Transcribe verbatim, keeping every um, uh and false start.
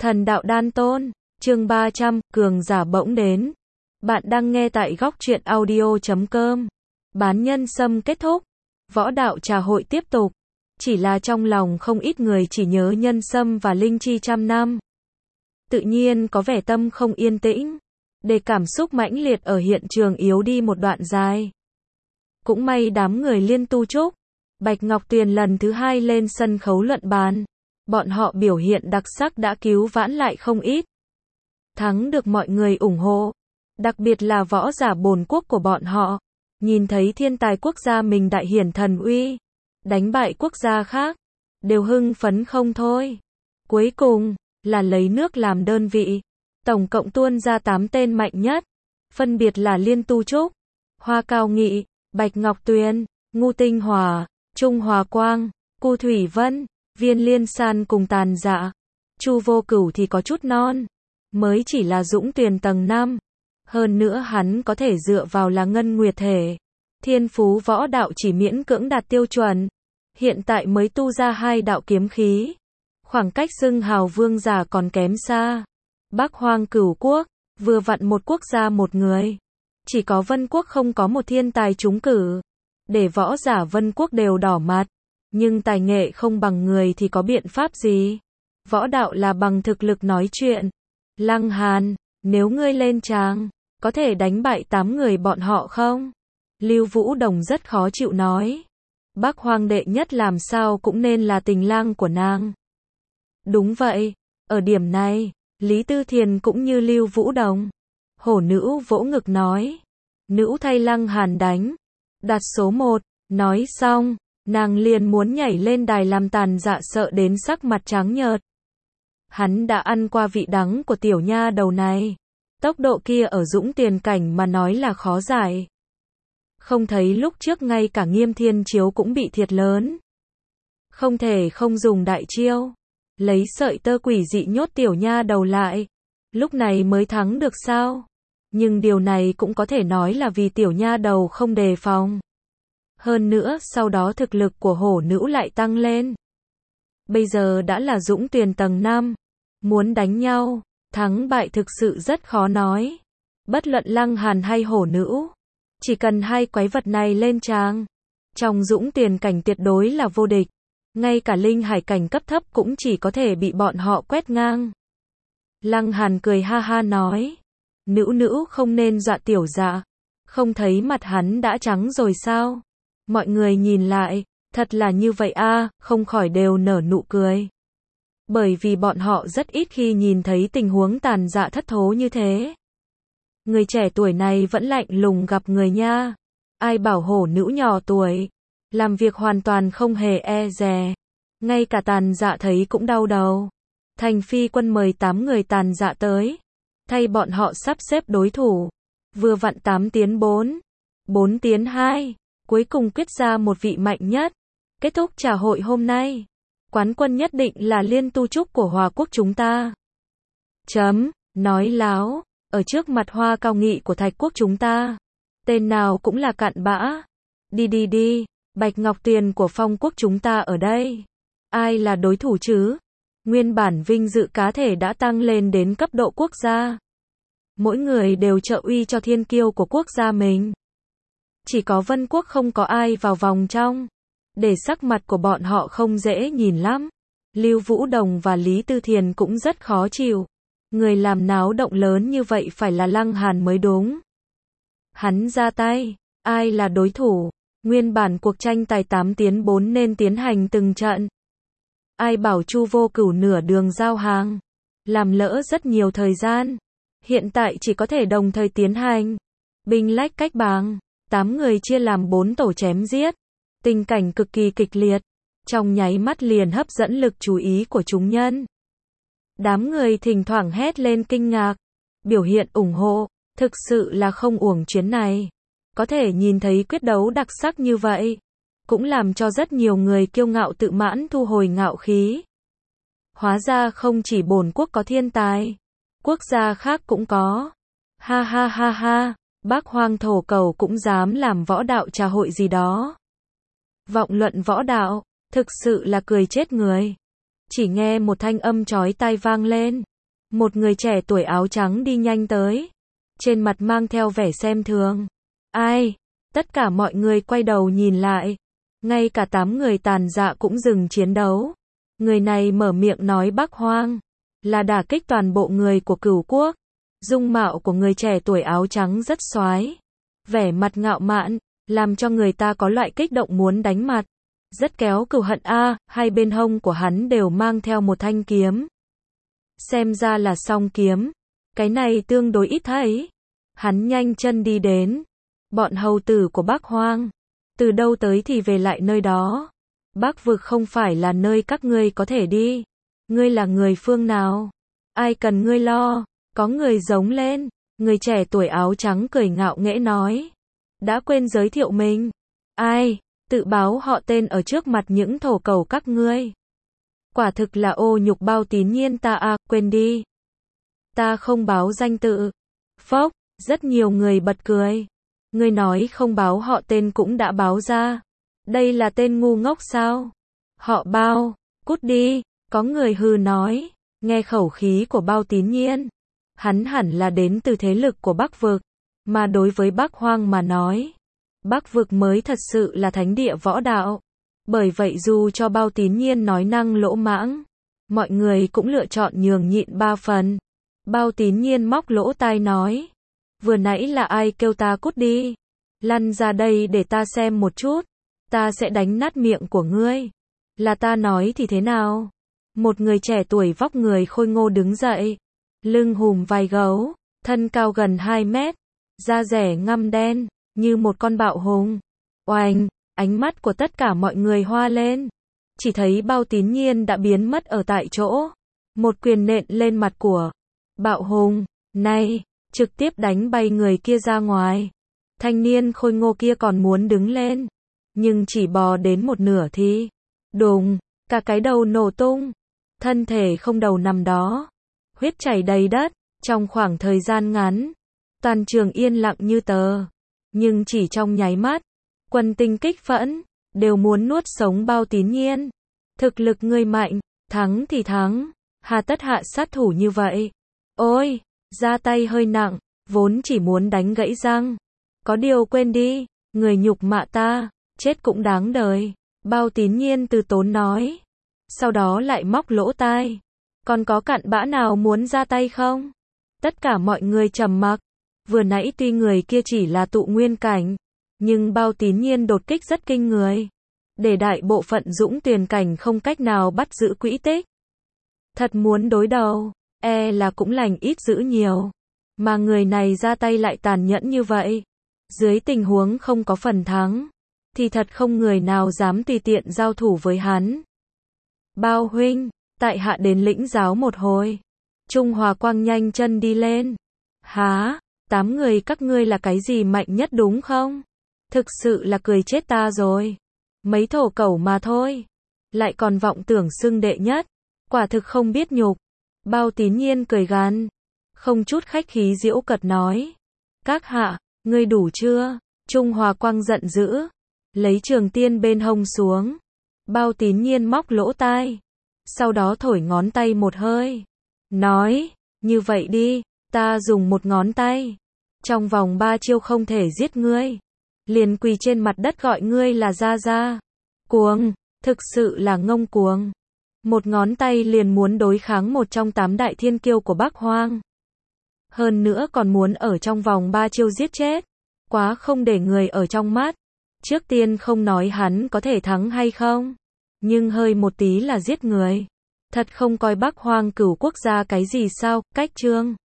Thần đạo đan tôn, chương ba trăm, cường giả bỗng đến. Bạn đang nghe tại góc truyện audio chấm com. Bán nhân sâm kết thúc. Võ đạo trà hội tiếp tục. Chỉ là trong lòng không ít người chỉ nhớ nhân sâm và linh chi trăm năm. Tự nhiên có vẻ tâm không yên tĩnh. Để cảm xúc mãnh liệt ở hiện trường yếu đi một đoạn dài. Cũng may đám người Liên Tu Trúc, Bạch Ngọc Tuyền lần thứ hai lên sân khấu luận bàn. Bọn họ biểu hiện đặc sắc đã cứu vãn lại không ít. Thắng được mọi người ủng hộ. Đặc biệt là võ giả bồn quốc của bọn họ. Nhìn thấy thiên tài quốc gia mình đại hiển thần uy. Đánh bại quốc gia khác. Đều hưng phấn không thôi. Cuối cùng, là lấy nước làm đơn vị. Tổng cộng tuôn ra tám tên mạnh nhất. Phân biệt là Liên Tu Trúc, Hoa Cao Nghị, Bạch Ngọc Tuyền, Ngu Tinh Hòa, Trung Hòa Quang, Cu Thủy Vân, Viên Liên San cùng Tàn Dạ. Chu Vô Cửu thì có chút non. Mới chỉ là dũng tuyền tầng năm. Hơn nữa hắn có thể dựa vào là ngân nguyệt thể. Thiên phú võ đạo chỉ miễn cưỡng đạt tiêu chuẩn. Hiện tại mới tu ra hai đạo kiếm khí. Khoảng cách xưng hào vương giả còn kém xa. Bắc Hoang Cửu Quốc, vừa vặn một quốc gia một người. Chỉ có Vân Quốc không có một thiên tài trúng cử. Để võ giả Vân Quốc đều đỏ mặt. Nhưng tài nghệ không bằng người thì có biện pháp gì? Võ đạo là bằng thực lực nói chuyện. Lăng Hàn, nếu ngươi lên tràng, có thể đánh bại tám người bọn họ không? Lưu Vũ Đồng rất khó chịu nói. Bắc Hoang đệ nhất làm sao cũng nên là tình lang của nàng. Đúng vậy, ở điểm này, Lý Tư Thiền cũng như Lưu Vũ Đồng. Hổ nữ vỗ ngực nói. Nữ thay Lăng Hàn đánh. Đặt số một, nói xong. Nàng liền muốn nhảy lên đài làm Tàn Dạ sợ đến sắc mặt trắng nhợt. Hắn đã ăn qua vị đắng của tiểu nha đầu này. Tốc độ kia ở dũng tiền cảnh mà nói là khó giải. Không thấy lúc trước ngay cả Nghiêm Thiên Chiếu cũng bị thiệt lớn. Không thể không dùng đại chiêu. Lấy sợi tơ quỷ dị nhốt tiểu nha đầu lại. Lúc này mới thắng được sao? Nhưng điều này cũng có thể nói là vì tiểu nha đầu không đề phòng. Hơn nữa, sau đó thực lực của hổ nữ lại tăng lên. Bây giờ đã là dũng tuyền tầng năm. Muốn đánh nhau, thắng bại thực sự rất khó nói. Bất luận Lăng Hàn hay hổ nữ. Chỉ cần hai quái vật này lên tràng. Trong dũng tuyền cảnh tuyệt đối là vô địch. Ngay cả linh hải cảnh cấp thấp cũng chỉ có thể bị bọn họ quét ngang. Lăng Hàn cười ha ha nói. Nữ nữ không nên dọa tiểu dạ. Không thấy mặt hắn đã trắng rồi sao? Mọi người nhìn lại, thật là như vậy a, à, không khỏi đều nở nụ cười. Bởi vì bọn họ rất ít khi nhìn thấy tình huống Tàn Dạ thất thố như thế. Người trẻ tuổi này vẫn lạnh lùng gặp người nha. Ai bảo hổ nữ nhỏ tuổi, làm việc hoàn toàn không hề e dè. Ngay cả Tàn Dạ thấy cũng đau đầu. Thành phi quân mời tám người Tàn Dạ tới. Thay bọn họ sắp xếp đối thủ. Vừa vặn tám tiến bốn, bốn tiến hai. Cuối cùng quyết ra một vị mạnh nhất. Kết thúc trà hội hôm nay. Quán quân nhất định là Liên Tu Trúc của Hòa Quốc chúng ta. Chấm, nói láo. Ở trước mặt Hoa Cao Nghị của Thạch Quốc chúng ta. Tên nào cũng là cặn bã. Đi đi đi, Bạch Ngọc Tuyền của Phong Quốc chúng ta ở đây. Ai là đối thủ chứ? Nguyên bản vinh dự cá thể đã tăng lên đến cấp độ quốc gia. Mỗi người đều trợ uy cho thiên kiêu của quốc gia mình. Chỉ có Vân Quốc không có ai vào vòng trong. Để sắc mặt của bọn họ không dễ nhìn lắm. Lưu Vũ Đồng và Lý Tư Thiền cũng rất khó chịu. Người làm náo động lớn như vậy phải là Lăng Hàn mới đúng. Hắn ra tay. Ai là đối thủ? Nguyên bản cuộc tranh tài tám tiến bốn nên tiến hành từng trận. Ai bảo Chu Vô Cửu nửa đường giao hàng. Làm lỡ rất nhiều thời gian. Hiện tại chỉ có thể đồng thời tiến hành. Binh lách cách bàng. Tám người chia làm bốn tổ chém giết. Tình cảnh cực kỳ kịch liệt. Trong nháy mắt liền hấp dẫn lực chú ý của chúng nhân. Đám người thỉnh thoảng hét lên kinh ngạc. Biểu hiện ủng hộ. Thực sự là không uổng chuyến này. Có thể nhìn thấy quyết đấu đặc sắc như vậy. Cũng làm cho rất nhiều người kiêu ngạo tự mãn thu hồi ngạo khí. Hóa ra không chỉ bổn quốc có thiên tài. Quốc gia khác cũng có. Ha ha ha ha. Bắc Hoang thổ cầu cũng dám làm võ đạo trà hội gì đó. Vọng luận võ đạo, thực sự là cười chết người. Chỉ nghe một thanh âm chói tai vang lên. Một người trẻ tuổi áo trắng đi nhanh tới, trên mặt mang theo vẻ xem thường. Ai? Tất cả mọi người quay đầu nhìn lại, ngay cả tám người tàn dạ cũng dừng chiến đấu. Người này mở miệng nói Bắc Hoang là đả kích toàn bộ người của Cửu Quốc. Dung mạo của người trẻ tuổi áo trắng rất xoái, vẻ mặt ngạo mạn, làm cho người ta có loại kích động muốn đánh mặt. Rất kéo cừu hận a, hai bên hông của hắn đều mang theo một thanh kiếm. Xem ra là song kiếm, cái này tương đối ít thấy. Hắn nhanh chân đi đến. Bọn hầu tử của Bắc Hoang, từ đâu tới thì về lại nơi đó. Bắc vực không phải là nơi các ngươi có thể đi. Ngươi là người phương nào? Ai cần ngươi lo? Có người giống lên. Người trẻ tuổi áo trắng cười ngạo nghễ nói. Đã quên giới thiệu mình. Ai? Tự báo họ tên ở trước mặt những thổ cẩu các ngươi. Quả thực là ô nhục Bao Tín Nhiên ta à, quên đi. Ta không báo danh tự. Phốc, rất nhiều người bật cười. Ngươi nói không báo họ tên cũng đã báo ra. Đây là tên ngu ngốc sao? Họ Bao, cút đi, có người hừ nói. Nghe khẩu khí của Bao Tín Nhiên, hắn hẳn là đến từ thế lực của Bắc vực, mà đối với Bắc Hoang mà nói, Bắc vực mới thật sự là thánh địa võ đạo. Bởi vậy dù cho Bao Tín Nhiên nói năng lỗ mãng, mọi người cũng lựa chọn nhường nhịn ba phần. Bao Tín Nhiên móc lỗ tai nói, vừa nãy là ai kêu ta cút đi? Lăn ra đây để ta xem một chút, ta sẽ đánh nát miệng của ngươi. Là ta nói thì thế nào? Một người trẻ tuổi vóc người khôi ngô đứng dậy, lưng hùm vai gấu, thân cao gần hai mét, da rẻ ngăm đen, như một con bạo hùng. Oanh, ánh mắt của tất cả mọi người hoa lên. Chỉ thấy Bao Tín Nhiên đã biến mất ở tại chỗ. Một quyền nện lên mặt của bạo hùng, này, trực tiếp đánh bay người kia ra ngoài. Thanh niên khôi ngô kia còn muốn đứng lên, nhưng chỉ bò đến một nửa thì, đùng, cả cái đầu nổ tung. Thân thể không đầu nằm đó, huyết chảy đầy đất. Trong khoảng thời gian ngắn, toàn trường yên lặng như tờ. Nhưng chỉ trong nháy mắt, quân tinh kích phẫn, đều muốn nuốt sống Bao Tín Nhiên. Thực lực ngươi mạnh, thắng thì thắng, hà tất hạ sát thủ như vậy. Ôi, ra tay hơi nặng, vốn chỉ muốn đánh gãy răng. Có điều quên đi, người nhục mạ ta, chết cũng đáng đời. Bao Tín Nhiên từ tốn nói. Sau đó lại móc lỗ tai. Còn có cặn bã nào muốn ra tay không? Tất cả mọi người trầm mặc. Vừa nãy tuy người kia chỉ là tụ nguyên cảnh, nhưng Bao Tín Nhiên đột kích rất kinh người, để đại bộ phận dũng tuyền cảnh không cách nào bắt giữ quỹ tích. Thật muốn đối đầu, e là cũng lành ít dữ nhiều. Mà người này ra tay lại tàn nhẫn như vậy. Dưới tình huống không có phần thắng, thì thật không người nào dám tùy tiện giao thủ với hắn. Bao huynh, tại hạ đến lĩnh giáo một hồi. Trung Hòa Quang nhanh chân đi lên. Há, tám người các ngươi là cái gì mạnh nhất đúng không? Thực sự là cười chết ta rồi. Mấy thổ cẩu mà thôi, lại còn vọng tưởng xưng đệ nhất, quả thực không biết nhục. Bao Tín Nhiên cười gằn, không chút khách khí giễu cợt nói. Các hạ, ngươi đủ chưa? Trung Hòa Quang giận dữ, lấy trường tiên bên hông xuống. Bao Tín Nhiên móc lỗ tai, sau đó thổi ngón tay một hơi, nói, như vậy đi, ta dùng một ngón tay, trong vòng ba chiêu không thể giết ngươi, liền quỳ trên mặt đất gọi ngươi là gia gia. Cuồng, thực sự là ngông cuồng. Một ngón tay liền muốn đối kháng một trong tám đại thiên kiêu của Bắc Hoang. Hơn nữa còn muốn ở trong vòng ba chiêu giết chết, quá không để người ở trong mắt. Trước tiên không nói hắn có thể thắng hay không, nhưng hơi một tí là giết người. Thật không coi Bắc Hoang Cửu Quốc gia cái gì sao? Cách chương